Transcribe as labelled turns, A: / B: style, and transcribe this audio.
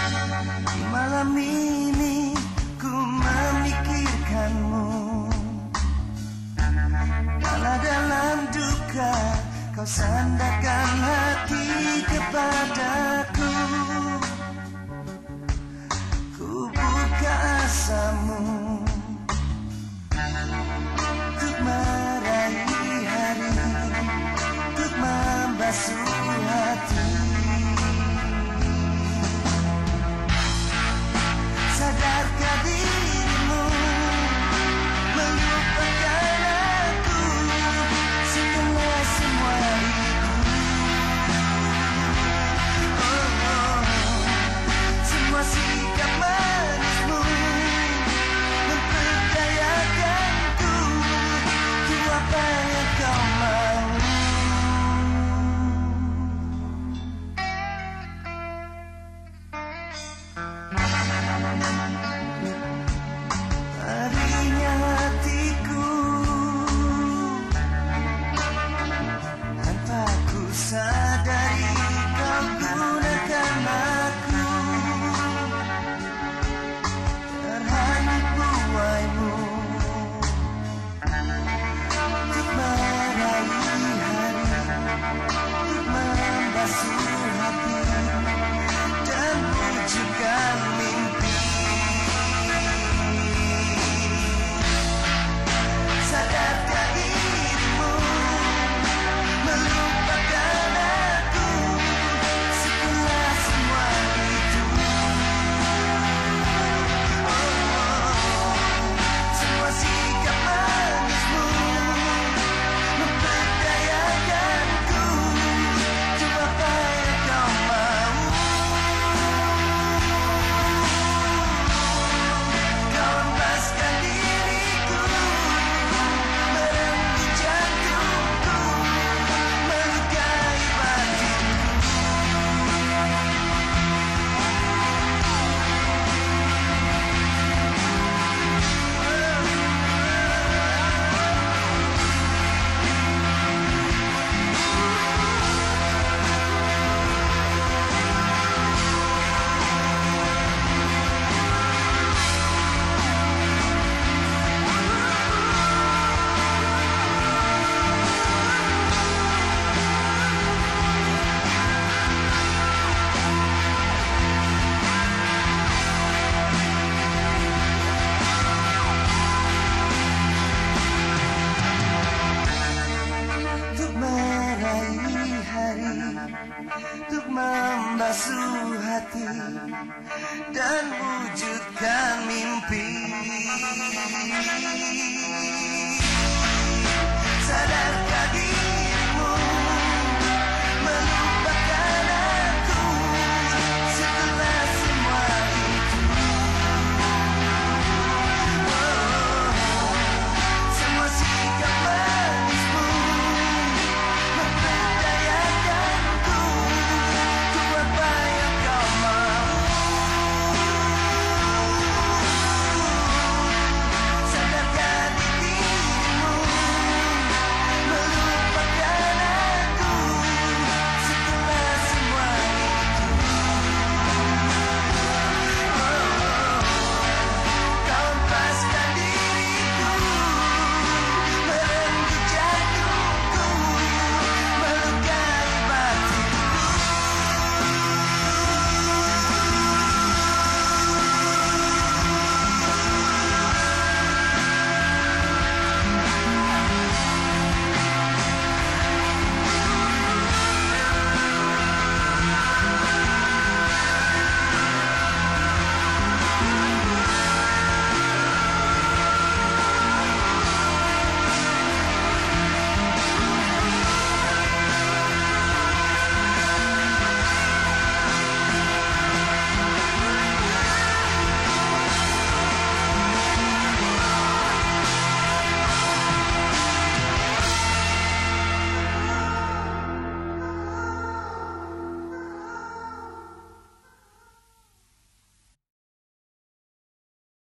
A: Malam ini ku memikirkanmu, kala dalam duka kau sandarkan hati kepadaku. Ku buka asamu untuk meraih hari, untuk membasuh hati. Sadarkah dirimu melupakan aku setelah semua itu? Semua sikap manismu memperdayakanku, ku apa yang kau mau. Harinya hatiku tanpa ku sadari kau gunakan aku, terhanyut buaimu untuk meraih hari, untuk membasuh hati dan wujudkan mimpi. Sadarkah dirimu melupakan aku setelah semua itu? Semua sikap manismu memperdayakanku, coba apa yang kau mau. Kau lepaskan diriku, merenggut jantungku, melukai batinku. Untuk meraih hari, untuk membasuh hati dan wujudkan mimpi. Sadarkah diri